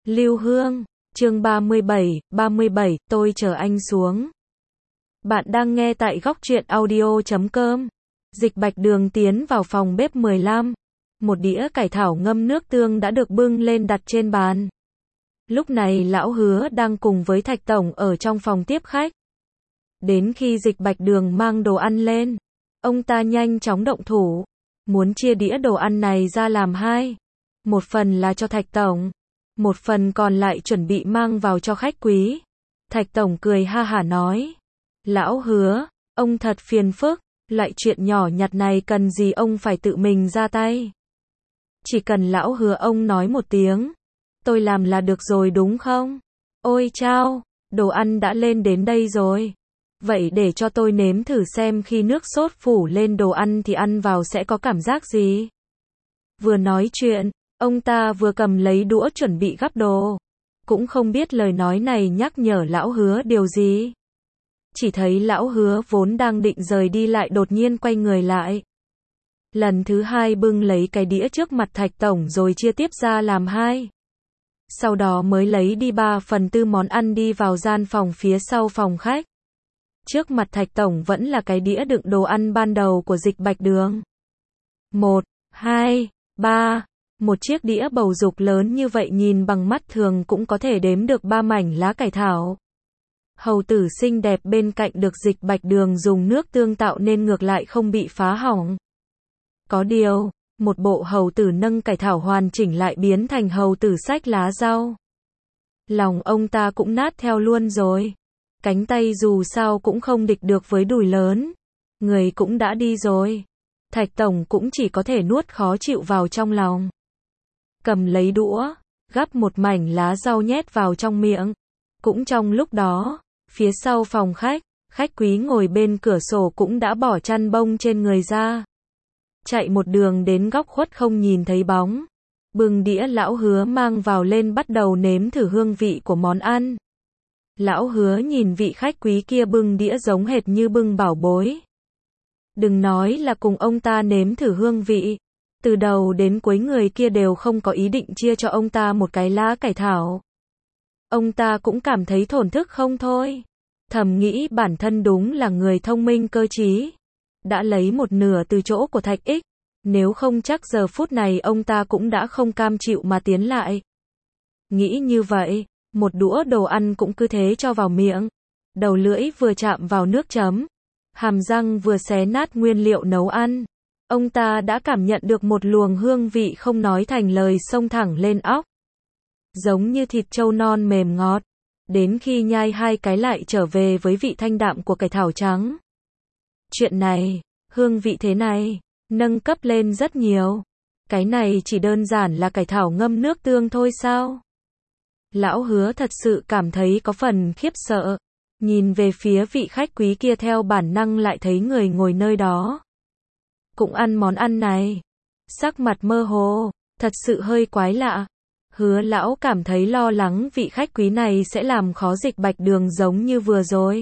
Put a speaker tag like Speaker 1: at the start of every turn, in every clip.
Speaker 1: Lưu Hương, chương 37, tôi chờ anh xuống. Bạn đang nghe tại góc truyện audio.com. Dịch Bạch Đường tiến vào phòng bếp 15. Một đĩa cải thảo ngâm nước tương đã được bưng lên đặt trên bàn. Lúc này lão Hứa đang cùng với Thạch Tổng ở trong phòng tiếp khách. Đến khi Dịch Bạch Đường mang đồ ăn lên, ông ta nhanh chóng động thủ, muốn chia đĩa đồ ăn này ra làm hai. Một phần là cho Thạch Tổng, một phần còn lại chuẩn bị mang vào cho khách quý. Thạch Tổng cười ha hả nói, lão Hứa, ông thật phiền phức, loại chuyện nhỏ nhặt này cần gì ông phải tự mình ra tay. Chỉ cần lão Hứa ông nói một tiếng, tôi làm là được rồi đúng không? Ôi chao, đồ ăn đã lên đến đây rồi. Vậy để cho tôi nếm thử xem khi nước sốt phủ lên đồ ăn thì ăn vào sẽ có cảm giác gì. Vừa nói chuyện, ông ta vừa cầm lấy đũa chuẩn bị gắp đồ. Cũng không biết lời nói này nhắc nhở lão Hứa điều gì. Chỉ thấy lão Hứa vốn đang định rời đi lại đột nhiên quay người lại. Lần thứ hai bưng lấy cái đĩa trước mặt Thạch Tổng rồi chia tiếp ra làm hai. Sau đó mới lấy đi 3/4 món ăn đi vào gian phòng phía sau phòng khách. Trước mặt Thạch Tổng vẫn là cái đĩa đựng đồ ăn ban đầu của Dịch Bạch Đường. 1, 2, 3. Một chiếc đĩa bầu dục lớn như vậy nhìn bằng mắt thường cũng có thể đếm được 3 mảnh lá cải thảo. Hầu tử xinh đẹp bên cạnh được Dịch Bạch Đường dùng nước tương tạo nên ngược lại không bị phá hỏng. Có điều, một bộ hầu tử nâng cải thảo hoàn chỉnh lại biến thành hầu tử xách lá rau. Lòng ông ta cũng nát theo luôn rồi. Cánh tay dù sao cũng không địch được với đùi lớn. Người cũng đã đi rồi. Thạch Tổng cũng chỉ có thể nuốt khó chịu vào trong lòng. Cầm lấy đũa, gắp một mảnh lá rau nhét vào trong miệng. Cũng trong lúc đó, phía sau phòng khách, khách quý ngồi bên cửa sổ cũng đã bỏ chăn bông trên người ra. Chạy một đường đến góc khuất không nhìn thấy bóng. Bưng đĩa lão Hứa mang vào lên bắt đầu nếm thử hương vị của món ăn. Lão Hứa nhìn vị khách quý kia bưng đĩa giống hệt như bưng bảo bối. Đừng nói là cùng ông ta nếm thử hương vị. Từ đầu đến cuối người kia đều không có ý định chia cho ông ta một cái lá cải thảo. Ông ta cũng cảm thấy thổn thức không thôi. Thầm nghĩ bản thân đúng là người thông minh cơ trí. Đã lấy một nửa từ chỗ của Thạch Ích. Nếu không chắc giờ phút này ông ta cũng đã không cam chịu mà tiến lại. Nghĩ như vậy, một đũa đồ ăn cũng cứ thế cho vào miệng. Đầu lưỡi vừa chạm vào nước chấm. Hàm răng vừa xé nát nguyên liệu nấu ăn. Ông ta đã cảm nhận được một luồng hương vị không nói thành lời xông thẳng lên óc. Giống như thịt trâu non mềm ngọt. Đến khi nhai hai cái lại trở về với vị thanh đạm của cải thảo trắng. Chuyện này, hương vị thế này, nâng cấp lên rất nhiều. Cái này chỉ đơn giản là cải thảo ngâm nước tương thôi sao? Lão Hứa thật sự cảm thấy có phần khiếp sợ. Nhìn về phía vị khách quý kia theo bản năng lại thấy người ngồi nơi đó. Cũng ăn món ăn này. Sắc mặt mơ hồ, thật sự hơi quái lạ. Hứa lão cảm thấy lo lắng vị khách quý này sẽ làm khó Dịch Bạch Đường giống như vừa rồi.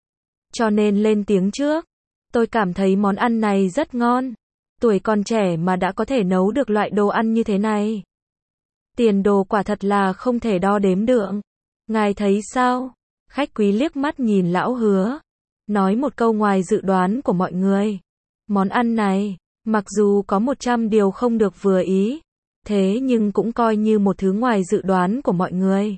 Speaker 1: Cho nên lên tiếng trước. Tôi cảm thấy món ăn này rất ngon. Tuổi còn trẻ mà đã có thể nấu được loại đồ ăn như thế này. Tiền đồ quả thật là không thể đo đếm được. Ngài thấy sao? Khách quý liếc mắt nhìn lão Hứa. Nói một câu ngoài dự đoán của mọi người. Món ăn này, mặc dù có 100 điều không được vừa ý. Thế nhưng cũng coi như một thứ ngoài dự đoán của mọi người.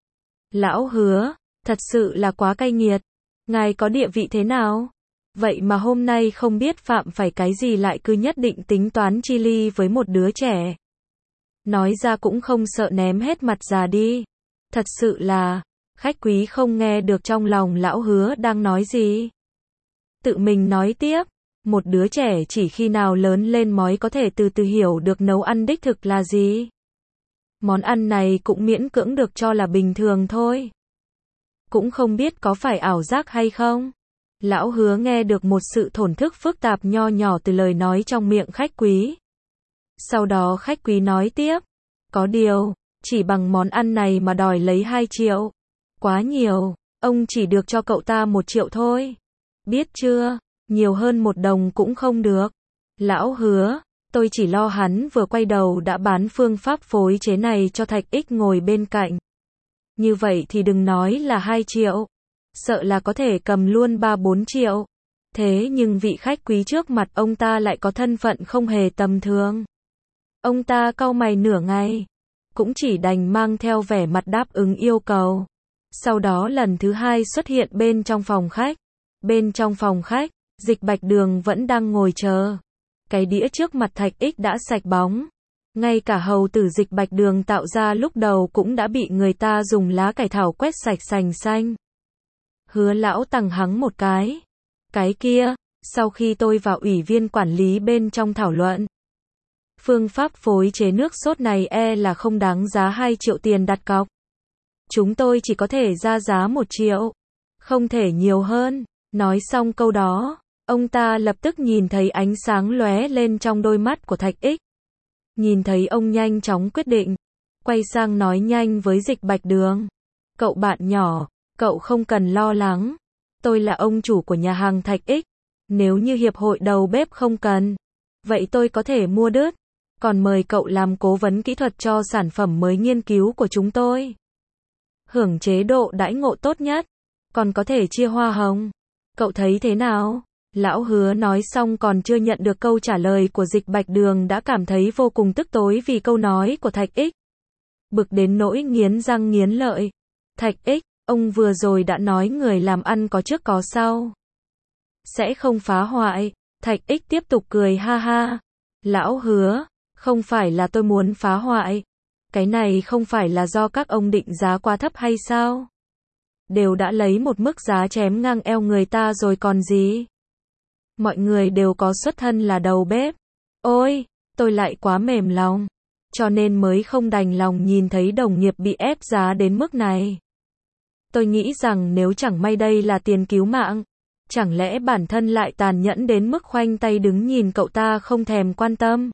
Speaker 1: Lão Hứa, thật sự là quá cay nghiệt. Ngài có địa vị thế nào? Vậy mà hôm nay không biết phạm phải cái gì lại cứ nhất định tính toán chi ly với một đứa trẻ. Nói ra cũng không sợ ném hết mặt già đi. Thật sự là, khách quý không nghe được trong lòng lão Hứa đang nói gì. Tự mình nói tiếp, một đứa trẻ chỉ khi nào lớn lên mới có thể từ từ hiểu được nấu ăn đích thực là gì. Món ăn này cũng miễn cưỡng được cho là bình thường thôi. Cũng không biết có phải ảo giác hay không. Lão Hứa nghe được một sự thổn thức phức tạp nho nhỏ từ lời nói trong miệng khách quý. Sau đó khách quý nói tiếp. Có điều, chỉ bằng món ăn này mà đòi lấy 2 triệu. Quá nhiều, ông chỉ được cho cậu ta 1 triệu thôi. Biết chưa, nhiều hơn 1 đồng cũng không được. Lão Hứa, Tôi chỉ lo hắn vừa quay đầu đã bán phương pháp phối chế này cho Thạch Ích ngồi bên cạnh. Như vậy thì đừng nói là 2 triệu. Sợ là có thể cầm luôn 3-4 triệu. Thế nhưng vị khách quý trước mặt ông ta lại có thân phận không hề tầm thường. Ông ta cau mày nửa ngày, cũng chỉ đành mang theo vẻ mặt đáp ứng yêu cầu. Sau đó lần thứ 2 xuất hiện bên trong phòng khách. Bên trong phòng khách, Dịch Bạch Đường vẫn đang ngồi chờ. Cái đĩa trước mặt Thạch Ích đã sạch bóng. Ngay cả hầu tử Dịch Bạch Đường tạo ra lúc đầu cũng đã bị người ta dùng lá cải thảo quét sạch sành xanh. Hứa lão tằng hắng một cái. Cái kia, sau khi tôi và ủy viên quản lý bên trong thảo luận, phương pháp phối chế nước sốt này là không đáng giá 2 triệu tiền đặt cọc. Chúng tôi chỉ có thể ra giá 1 triệu. Không thể nhiều hơn. Nói xong câu đó, ông ta lập tức nhìn thấy ánh sáng lóe lên trong đôi mắt của Thạch Ích. Nhìn thấy ông nhanh chóng quyết định. Quay sang nói nhanh với Dịch Bạch Đường. Cậu bạn nhỏ, cậu không cần lo lắng. Tôi là ông chủ của nhà hàng Thạch Ích. Nếu như hiệp hội đầu bếp không cần, vậy tôi có thể mua đứt. Còn mời cậu làm cố vấn kỹ thuật cho sản phẩm mới nghiên cứu của chúng tôi. Hưởng chế độ đãi ngộ tốt nhất. Còn có thể chia hoa hồng. Cậu thấy thế nào? Lão Hứa nói xong còn chưa nhận được câu trả lời của Dịch Bạch Đường đã cảm thấy vô cùng tức tối vì câu nói của Thạch Ích. Bực đến nỗi nghiến răng nghiến lợi. Thạch Ích, ông vừa rồi đã nói người làm ăn có trước có sau. Sẽ không phá hoại. Thạch Ích tiếp tục cười ha ha. Lão Hứa, không phải là tôi muốn phá hoại. Cái này không phải là do các ông định giá quá thấp hay sao? Đều đã lấy một mức giá chém ngang eo người ta rồi còn gì? Mọi người đều có xuất thân là đầu bếp. Ôi, tôi lại quá mềm lòng. Cho nên mới không đành lòng nhìn thấy đồng nghiệp bị ép giá đến mức này. Tôi nghĩ rằng nếu chẳng may đây là tiền cứu mạng, chẳng lẽ bản thân lại tàn nhẫn đến mức khoanh tay đứng nhìn cậu ta không thèm quan tâm.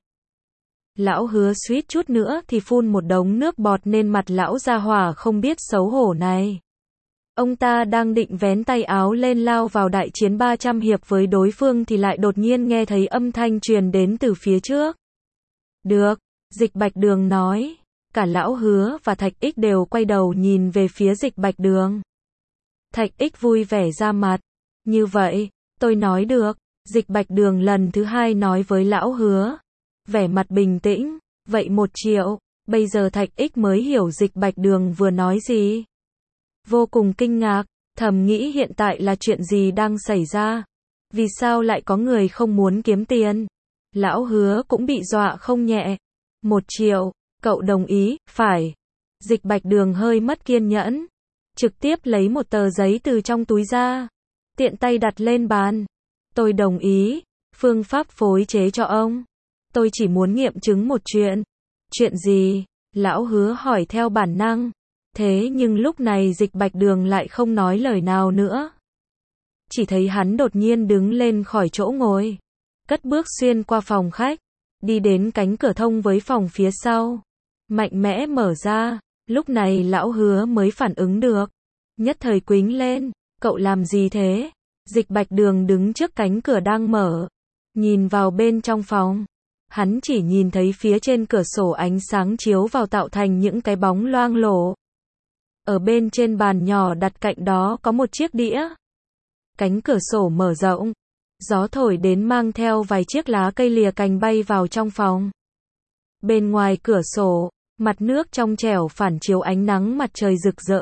Speaker 1: Lão Hứa suýt chút nữa thì phun một đống nước bọt lên mặt lão gia hỏa không biết xấu hổ này. Ông ta đang định vén tay áo lên lao vào đại chiến 300 hiệp với đối phương thì lại đột nhiên nghe thấy âm thanh truyền đến từ phía trước. Được, Dịch Bạch Đường nói. Cả Lão Hứa và Thạch Ích đều quay đầu nhìn về phía Dịch Bạch Đường. Thạch Ích vui vẻ ra mặt. Như vậy, tôi nói được. Dịch Bạch Đường lần thứ 2 nói với Lão Hứa. Vẻ mặt bình tĩnh. Vậy 1 triệu. Bây giờ Thạch Ích mới hiểu Dịch Bạch Đường vừa nói gì. Vô cùng kinh ngạc, thầm nghĩ hiện tại là chuyện gì đang xảy ra. Vì sao lại có người không muốn kiếm tiền? Lão Hứa cũng bị dọa không nhẹ. 1 triệu, cậu đồng ý, phải. Dịch Bạch Đường hơi mất kiên nhẫn. Trực tiếp lấy một tờ giấy từ trong túi ra. Tiện tay đặt lên bàn. Tôi đồng ý, phương pháp phối chế cho ông. Tôi chỉ muốn nghiệm chứng một chuyện. Chuyện gì? Lão Hứa hỏi theo bản năng. Thế nhưng lúc này Dịch Bạch Đường lại không nói lời nào nữa. Chỉ thấy hắn đột nhiên đứng lên khỏi chỗ ngồi. Cất bước xuyên qua phòng khách. Đi đến cánh cửa thông với phòng phía sau. Mạnh mẽ mở ra. Lúc này Lão Hứa mới phản ứng được. Nhất thời quĩnh lên. Cậu làm gì thế? Dịch Bạch Đường đứng trước cánh cửa đang mở. Nhìn vào bên trong phòng. Hắn chỉ nhìn thấy phía trên cửa sổ ánh sáng chiếu vào tạo thành những cái bóng loang lổ. Ở bên trên bàn nhỏ đặt cạnh đó có một chiếc đĩa. Cánh cửa sổ mở rộng. Gió thổi đến mang theo vài chiếc lá cây lìa cành bay vào trong phòng. Bên ngoài cửa sổ, mặt nước trong trẻo phản chiếu ánh nắng mặt trời rực rỡ.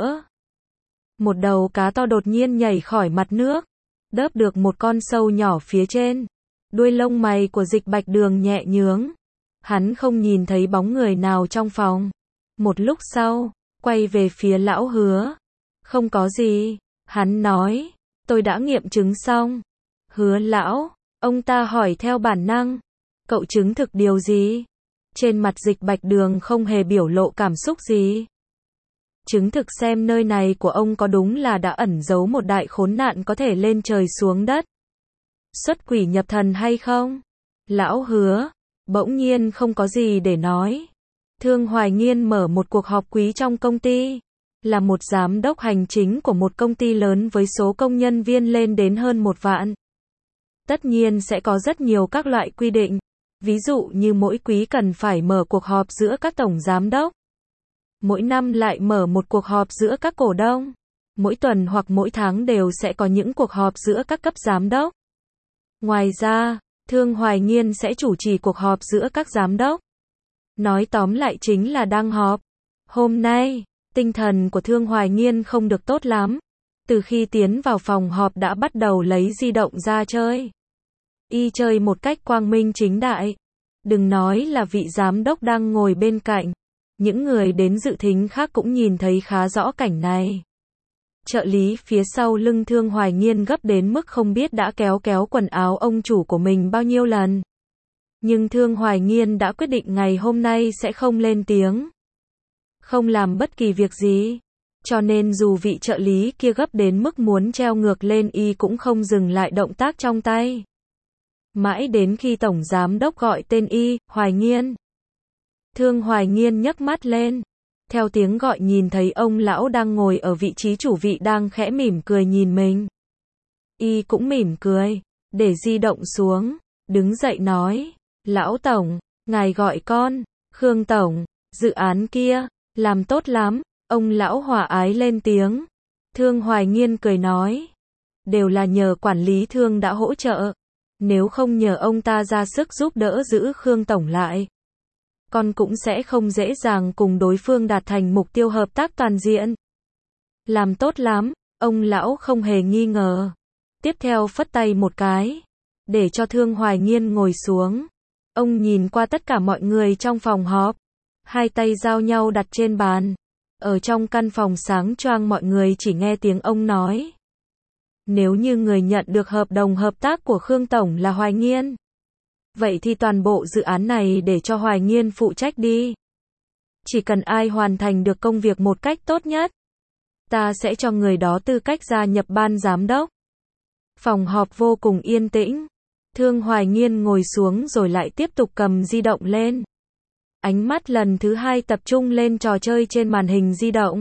Speaker 1: Một đầu cá to đột nhiên nhảy khỏi mặt nước. Đớp được một con sâu nhỏ phía trên. Đuôi lông mày của Dịch Bạch Đường nhẹ nhướng. Hắn không nhìn thấy bóng người nào trong phòng. Một lúc sau, quay về phía Lão Hứa. Không có gì, hắn nói. Tôi đã nghiệm chứng xong. Hứa lão, ông ta hỏi theo bản năng. Cậu chứng thực điều gì? Trên mặt Dịch Bạch Đường không hề biểu lộ cảm xúc gì. Chứng thực xem nơi này của ông có đúng là đã ẩn giấu một đại khốn nạn có thể lên trời xuống đất. Xuất quỷ nhập thần hay không? Lão Hứa, bỗng nhiên không có gì để nói. Thương Hoài Nghiên mở một cuộc họp quý trong công ty. Là một giám đốc hành chính của một công ty lớn với số công nhân viên lên đến hơn 1 vạn. Tất nhiên sẽ có rất nhiều các loại quy định. Ví dụ như mỗi quý cần phải mở cuộc họp giữa các tổng giám đốc. Mỗi năm lại mở một cuộc họp giữa các cổ đông. Mỗi tuần hoặc mỗi tháng đều sẽ có những cuộc họp giữa các cấp giám đốc. Ngoài ra, Thương Hoài Nghiên sẽ chủ trì cuộc họp giữa các giám đốc. Nói tóm lại chính là đang họp. Hôm nay, tinh thần của Thương Hoài Nghiên không được tốt lắm. Từ khi tiến vào phòng họp đã bắt đầu lấy di động ra chơi. Y chơi một cách quang minh chính đại. Đừng nói là vị giám đốc đang ngồi bên cạnh. Những người đến dự thính khác cũng nhìn thấy khá rõ cảnh này. Trợ lý phía sau lưng Thương Hoài Nghiên gấp đến mức không biết đã kéo quần áo ông chủ của mình bao nhiêu lần. Nhưng Thương Hoài Nghiên đã quyết định ngày hôm nay sẽ không lên tiếng. Không làm bất kỳ việc gì. Cho nên dù vị trợ lý kia gấp đến mức muốn treo ngược lên y cũng không dừng lại động tác trong tay. Mãi đến khi tổng giám đốc gọi tên y, Hoài Nghiên. Thương Hoài Nghiên nhấc mắt lên. Theo tiếng gọi nhìn thấy ông lão đang ngồi ở vị trí chủ vị đang khẽ mỉm cười nhìn mình. Y cũng mỉm cười, để di động xuống, đứng dậy nói, lão tổng, ngài gọi con, Khương tổng, dự án kia, làm tốt lắm, ông lão hòa ái lên tiếng. Thương Hoài Nghiên cười nói, đều là nhờ quản lý Thương đã hỗ trợ, nếu không nhờ ông ta ra sức giúp đỡ giữ Khương tổng lại. Con cũng sẽ không dễ dàng cùng đối phương đạt thành mục tiêu hợp tác toàn diện. Làm tốt lắm, ông lão không hề nghi ngờ. Tiếp theo phất tay một cái, để cho Thương Hoài Nghiên ngồi xuống. Ông nhìn qua tất cả mọi người trong phòng họp, hai tay giao nhau đặt trên bàn. Ở trong căn phòng sáng choang mọi người chỉ nghe tiếng ông nói. Nếu như người nhận được hợp đồng hợp tác của Khương tổng là Hoài Nghiên, vậy thì toàn bộ dự án này để cho Hoài Nghiên phụ trách đi. Chỉ cần ai hoàn thành được công việc một cách tốt nhất, ta sẽ cho người đó tư cách gia nhập ban giám đốc. Phòng họp vô cùng yên tĩnh. Thương Hoài Nghiên ngồi xuống rồi lại tiếp tục cầm di động lên. Ánh mắt lần thứ hai tập trung lên trò chơi trên màn hình di động.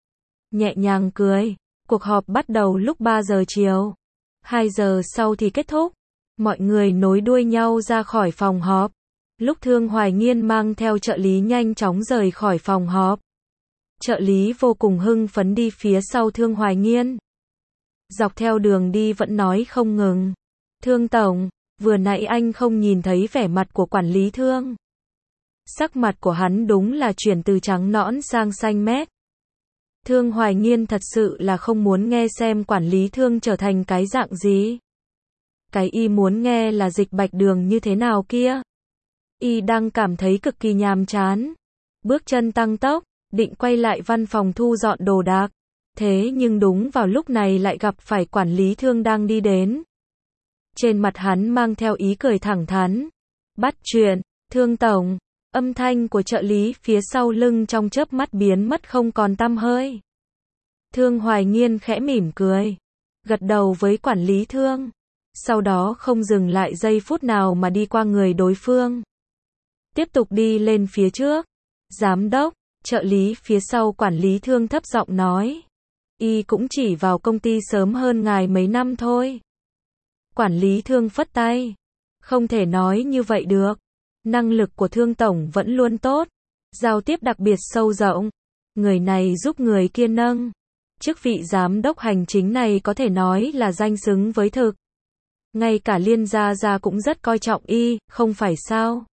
Speaker 1: Nhẹ nhàng cười. Cuộc họp bắt đầu lúc 3 giờ chiều. 2 giờ sau thì kết thúc. Mọi người nối đuôi nhau ra khỏi phòng họp. Lúc Thương Hoài Nghiên mang theo trợ lý nhanh chóng rời khỏi phòng họp. Trợ lý vô cùng hưng phấn đi phía sau Thương Hoài Nghiên. Dọc theo đường đi vẫn nói không ngừng. Thương tổng, vừa nãy anh không nhìn thấy vẻ mặt của quản lý Thương. Sắc mặt của hắn đúng là chuyển từ trắng nõn sang xanh mét. Thương Hoài Nghiên thật sự là không muốn nghe xem quản lý Thương trở thành cái dạng gì. Cái y muốn nghe là dịch bạch đường như thế nào kia. Y đang cảm thấy cực kỳ nhàm chán. Bước chân tăng tốc, định quay lại văn phòng thu dọn đồ đạc. Thế nhưng đúng vào lúc này lại gặp phải quản lý Thương đang đi đến. Trên mặt hắn mang theo ý cười thẳng thắn. Bắt chuyện, Thương tổng. Âm thanh của trợ lý phía sau lưng trong chớp mắt biến mất không còn tăm hơi. Thương Hoài Nghiên khẽ mỉm cười. Gật đầu với quản lý Thương. Sau đó không dừng lại giây phút nào mà đi qua người đối phương. Tiếp tục đi lên phía trước. Giám đốc, trợ lý phía sau quản lý Thương thấp giọng nói. Y cũng chỉ vào công ty sớm hơn ngài mấy năm thôi. Quản lý Thương phất tay. Không thể nói như vậy được. Năng lực của Thương tổng vẫn luôn tốt. Giao tiếp đặc biệt sâu rộng. Người này giúp người kia nâng. Chức vị giám đốc hành chính này có thể nói là danh xứng với thực. Ngay cả Liên Gia cũng rất coi trọng y, không phải sao?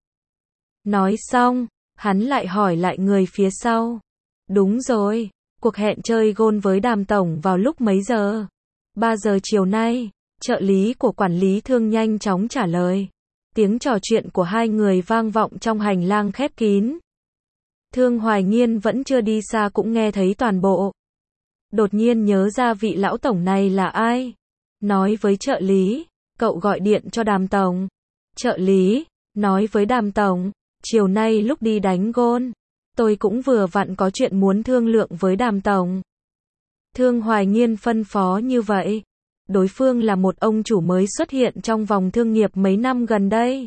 Speaker 1: Nói xong, hắn lại hỏi lại người phía sau. Đúng rồi, cuộc hẹn chơi golf với Đàm tổng vào lúc mấy giờ? 3 giờ chiều nay, trợ lý của quản lý Thương nhanh chóng trả lời. Tiếng trò chuyện của hai người vang vọng trong hành lang khép kín. Thương Hoài Nghiên vẫn chưa đi xa cũng nghe thấy toàn bộ. Đột nhiên nhớ ra vị lão tổng này là ai. Nói với trợ lý, cậu gọi điện cho Đàm tổng. Trợ lý, nói với Đàm tổng, chiều nay lúc đi đánh golf, tôi cũng vừa vặn có chuyện muốn thương lượng với Đàm tổng. Thương Hoài Nghiên phân phó như vậy. Đối phương là một ông chủ mới xuất hiện trong vòng thương nghiệp mấy năm gần đây.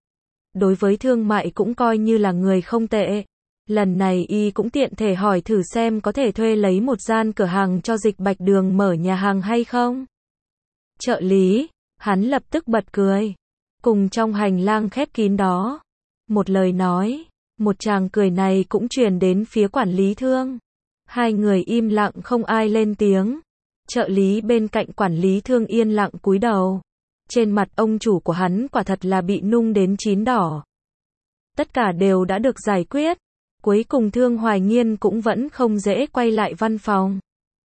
Speaker 1: Đối với thương mại cũng coi như là người không tệ. Lần này y cũng tiện thể hỏi thử xem có thể thuê lấy một gian cửa hàng cho Dịch Bạch Đường mở nhà hàng hay không. Trợ lý, hắn lập tức bật cười. Cùng trong hành lang khép kín đó, một lời nói, một tràng cười này cũng truyền đến phía quản lý Thương. Hai người im lặng không ai lên tiếng. Trợ lý bên cạnh quản lý Thương yên lặng cúi đầu. Trên mặt ông chủ của hắn quả thật là bị nung đến chín đỏ. Tất cả đều đã được giải quyết. Cuối cùng Thương Hoài Nghiên cũng vẫn không dễ quay lại văn phòng.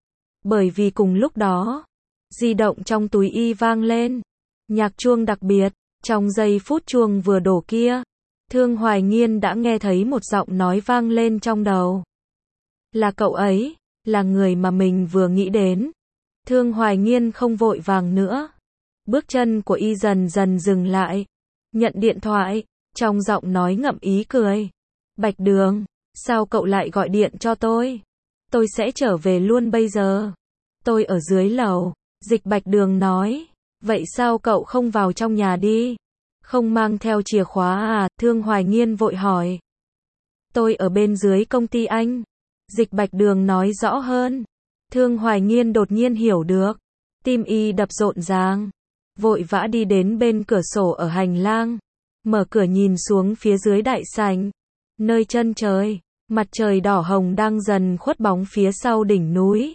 Speaker 1: Bởi vì cùng lúc đó, di động trong túi y vang lên. Nhạc chuông đặc biệt, trong giây phút chuông vừa đổ kia, Thương Hoài Nghiên đã nghe thấy một giọng nói vang lên trong đầu. Là cậu ấy, là người mà mình vừa nghĩ đến. Thương Hoài Nghiên không vội vàng nữa. Bước chân của y dần dần dừng lại. Nhận điện thoại, trong giọng nói ngậm ý cười. Bạch Đường, sao cậu lại gọi điện cho tôi? Tôi sẽ trở về luôn bây giờ. Tôi ở dưới lầu. Dịch Bạch Đường nói. Vậy sao cậu không vào trong nhà đi? Không mang theo chìa khóa à? Thương Hoài Nghiên vội hỏi. Tôi ở bên dưới công ty anh. Dịch Bạch Đường nói rõ hơn. Thương Hoài Nghiên đột nhiên hiểu được. Tim y đập rộn ràng. Vội vã đi đến bên cửa sổ ở hành lang. Mở cửa nhìn xuống phía dưới đại sảnh. Nơi chân trời, mặt trời đỏ hồng đang dần khuất bóng phía sau đỉnh núi.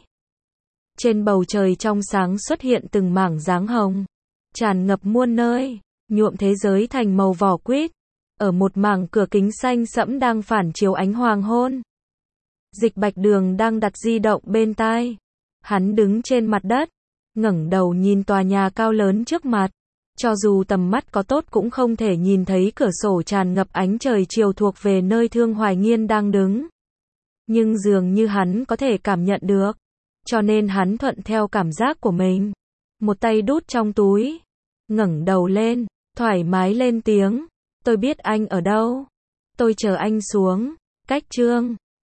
Speaker 1: Trên bầu trời trong sáng xuất hiện từng mảng dáng hồng. Tràn ngập muôn nơi, nhuộm thế giới thành màu vỏ quýt. Ở một mảng cửa kính xanh sẫm đang phản chiếu ánh hoàng hôn. Dịch Bạch Đường đang đặt di động bên tai. Hắn đứng trên mặt đất, ngẩng đầu nhìn tòa nhà cao lớn trước mặt. Cho dù tầm mắt có tốt cũng không thể nhìn thấy cửa sổ tràn ngập ánh trời chiều thuộc về nơi Thương Hoài Nghiên đang đứng. Nhưng dường như hắn có thể cảm nhận được. Cho nên hắn thuận theo cảm giác của mình. Một tay đút trong túi. Ngẩng đầu lên, thoải mái lên tiếng. Tôi biết anh ở đâu. Tôi chờ anh xuống. Cách Trương